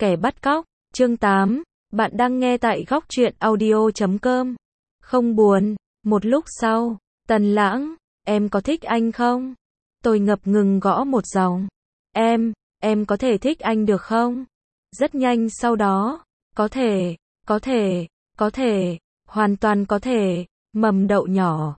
Kẻ bắt cóc, chương 8, bạn đang nghe tại góc truyện audio.com. Không buồn, một lúc sau, Tần Lãng, em có thích anh không? Tôi ngập ngừng gõ một dòng. Em có thể thích anh được không? Rất nhanh sau đó, có thể, hoàn toàn có thể, mầm đậu nhỏ,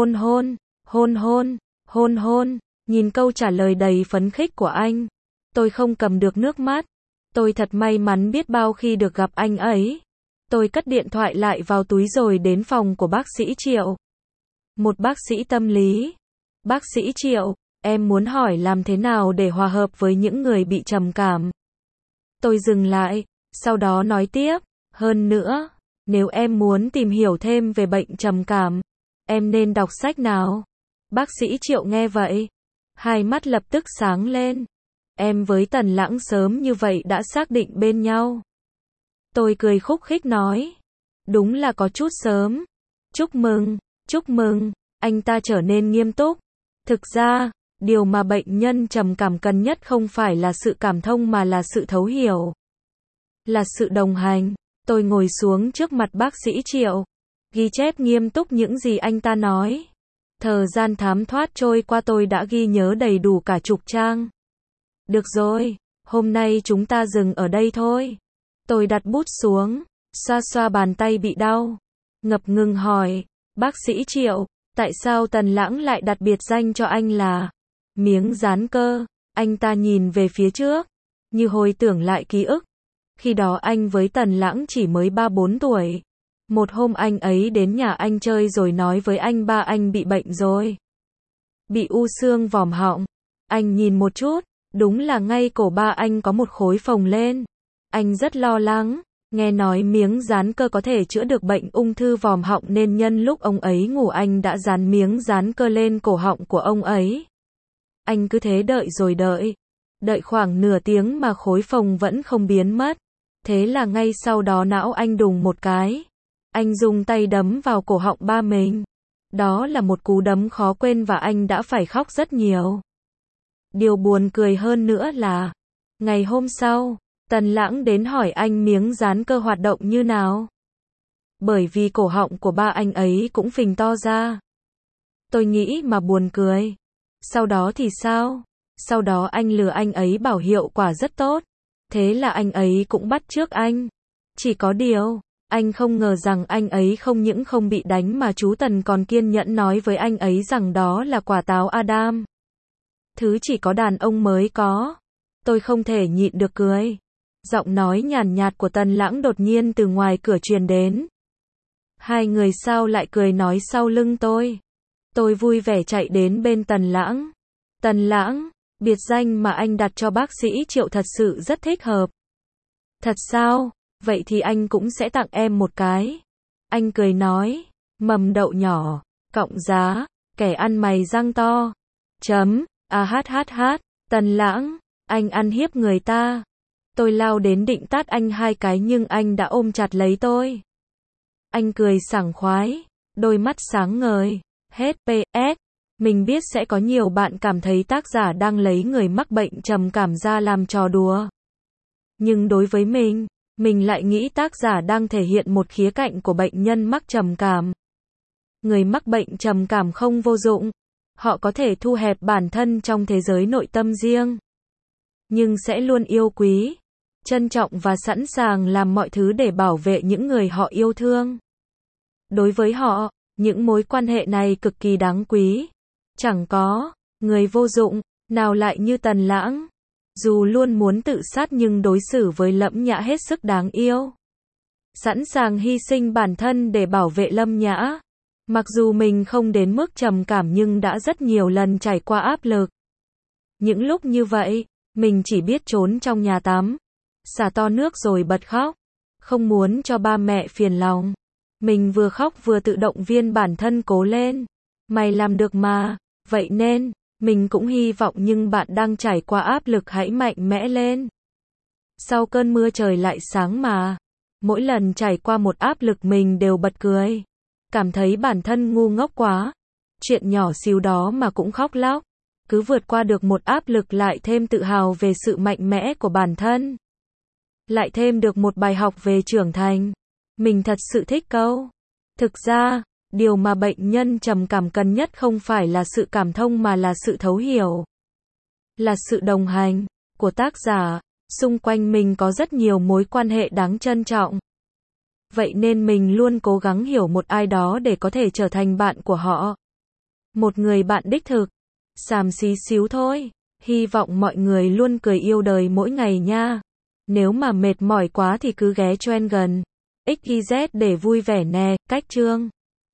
hôn, nhìn câu trả lời đầy phấn khích của anh. Tôi không cầm được nước mắt. Tôi thật may mắn biết bao khi được gặp anh ấy. Tôi cất điện thoại lại vào túi rồi đến phòng của bác sĩ Triệu. Một bác sĩ tâm lý. Bác sĩ Triệu, em muốn hỏi làm thế nào để hòa hợp với những người bị trầm cảm. Tôi dừng lại, sau đó nói tiếp, hơn nữa, nếu em muốn tìm hiểu thêm về bệnh trầm cảm, em nên đọc sách nào? Bác sĩ Triệu nghe vậy, hai mắt lập tức sáng lên. Em với Tần Lãng sớm như vậy đã xác định bên nhau. Tôi cười khúc khích nói, đúng là có chút sớm. Chúc mừng, anh ta trở nên nghiêm túc. Thực ra, điều mà bệnh nhân trầm cảm cần nhất không phải là sự cảm thông mà là sự thấu hiểu. Là sự đồng hành. Tôi ngồi xuống trước mặt bác sĩ Triệu, ghi chép nghiêm túc những gì anh ta nói. Thời gian thấm thoát trôi qua tôi đã ghi nhớ đầy đủ cả chục trang. Được rồi, hôm nay chúng ta dừng ở đây thôi. Tôi đặt bút xuống, xoa xoa bàn tay bị đau. Ngập ngừng hỏi, bác sĩ Triệu, tại sao Tần Lãng lại đặt biệt danh cho anh là Miếng Dán Cơ? Anh ta nhìn về phía trước, như hồi tưởng lại ký ức. Khi đó anh với Tần Lãng chỉ mới 3-4 tuổi. Một hôm anh ấy đến nhà anh chơi rồi nói với anh ba anh bị bệnh rồi. Bị u xương vòm họng. Anh nhìn một chút, đúng là ngay cổ ba anh có một khối phồng lên. Anh rất lo lắng, nghe nói miếng dán cơ có thể chữa được bệnh ung thư vòm họng nên nhân lúc ông ấy ngủ anh đã dán miếng dán cơ lên cổ họng của ông ấy. Anh cứ thế đợi rồi đợi khoảng nửa tiếng mà khối phồng vẫn không biến mất. Thế là ngay sau đó não anh đùng một cái. Anh dùng tay đấm vào cổ họng ba mình. Đó là một cú đấm khó quên và anh đã phải khóc rất nhiều. Điều buồn cười hơn nữa là, ngày hôm sau, Tần Lãng đến hỏi anh miếng dán cơ hoạt động như nào. Bởi vì cổ họng của ba anh ấy cũng phình to ra. Tôi nghĩ mà buồn cười. Sau đó thì sao? Sau đó anh lừa anh ấy bảo hiệu quả rất tốt. Thế là anh ấy cũng bắt chước anh. Chỉ có điều, anh không ngờ rằng anh ấy không những không bị đánh mà chú Tần còn kiên nhẫn nói với anh ấy rằng đó là quả táo Adam. Thứ chỉ có đàn ông mới có. Tôi không thể nhịn được cười. Giọng nói nhàn nhạt của Tần Lãng đột nhiên từ ngoài cửa truyền đến. Hai người sao lại cười nói sau lưng tôi. Tôi vui vẻ chạy đến bên Tần Lãng. Tần Lãng, biệt danh mà anh đặt cho bác sĩ Triệu thật sự rất thích hợp. Thật sao? Vậy thì anh cũng sẽ tặng em một cái. Anh cười nói, mầm đậu nhỏ, cọng giá, kẻ ăn mày răng to. Tần Lãng, anh ăn hiếp người ta. Tôi lao đến định tát anh hai cái nhưng anh đã ôm chặt lấy tôi. Anh cười sảng khoái, đôi mắt sáng ngời. Hết PS, mình biết sẽ có nhiều bạn cảm thấy tác giả đang lấy người mắc bệnh trầm cảm ra làm trò đùa. Nhưng đối với mình lại nghĩ tác giả đang thể hiện một khía cạnh của bệnh nhân mắc trầm cảm. Người mắc bệnh trầm cảm không vô dụng. Họ có thể thu hẹp bản thân trong thế giới nội tâm riêng. Nhưng sẽ luôn yêu quý, trân trọng và sẵn sàng làm mọi thứ để bảo vệ những người họ yêu thương. Đối với họ, những mối quan hệ này cực kỳ đáng quý. Chẳng có người vô dụng nào lại như Tần Lãng. Dù luôn muốn tự sát nhưng đối xử với Lâm Nhã hết sức đáng yêu. Sẵn sàng hy sinh bản thân để bảo vệ Lâm Nhã. Mặc dù mình không đến mức trầm cảm nhưng đã rất nhiều lần trải qua áp lực. Những lúc như vậy, mình chỉ biết trốn trong nhà tắm, xả to nước rồi bật khóc. Không muốn cho ba mẹ phiền lòng. Mình vừa khóc vừa tự động viên bản thân cố lên. Mày làm được mà. Vậy nên, mình cũng hy vọng nhưng bạn đang trải qua áp lực hãy mạnh mẽ lên. Sau cơn mưa trời lại sáng mà. Mỗi lần trải qua một áp lực mình đều bật cười. Cảm thấy bản thân ngu ngốc quá. Chuyện nhỏ xíu đó mà cũng khóc lóc. Cứ vượt qua được một áp lực lại thêm tự hào về sự mạnh mẽ của bản thân. lại thêm được một bài học về trưởng thành. Mình thật sự thích câu. Thực ra, điều mà bệnh nhân trầm cảm cần nhất không phải là sự cảm thông mà là sự thấu hiểu. Là sự đồng hành của tác giả. Xung quanh mình có rất nhiều mối quan hệ đáng trân trọng. Vậy nên mình luôn cố gắng hiểu một ai đó để có thể trở thành bạn của họ. Một người bạn đích thực. Xàm xí xíu thôi. Hy vọng mọi người luôn cười yêu đời mỗi ngày nha. Nếu mà mệt mỏi quá thì cứ ghé Trengan XYZ để vui vẻ nè, cách chương.